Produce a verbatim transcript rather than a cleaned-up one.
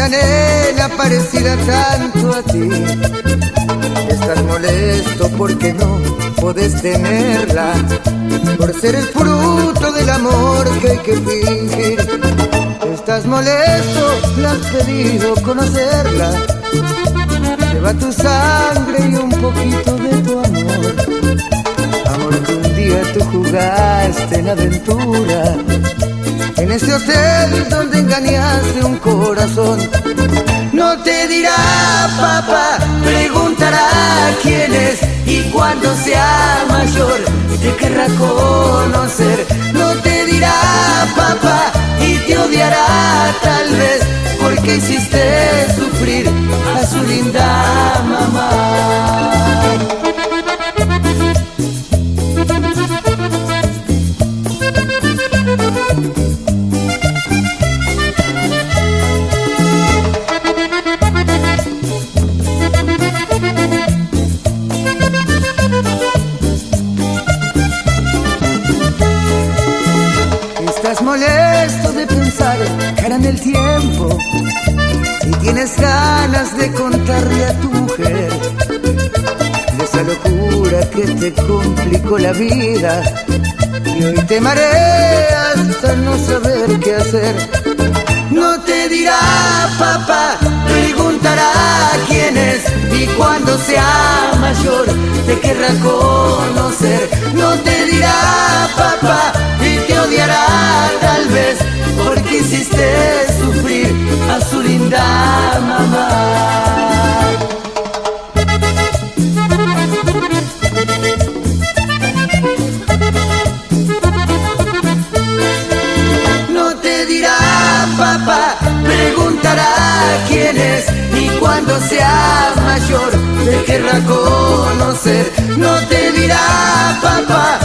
una nena parecida tanto a ti. Estás molesto porque no podés tenerla, por ser el fruto del amor que hay que fingir. Estás molesto, le has pedido conocerla. Lleva tu sangre y un poquito de tu amor. Amor que un día tú jugaste en aventura, en ese hotel donde engañaste un corazón. No te dirá papá, preguntará quién es, y cuando sea mayor te querrá conocer. No te dirá papá y te odiará tal vez, porque hiciste sufrir a su linda mamá. Estás molesto de pensar cara en el tiempo, y tienes ganas de contarle a tu mujer de esa locura que te complicó la vida, y hoy te mareas hasta no saber qué hacer. No te dirá papá, preguntará quién es, y cuando sea mayor te querrá conocer. No te dirá papá y te odiará tal vez, porque hiciste sufrir a su linda mamá. No te dirá papá, preguntará quién es, y cuando seas mayor te querrá conocer. No te dirá papá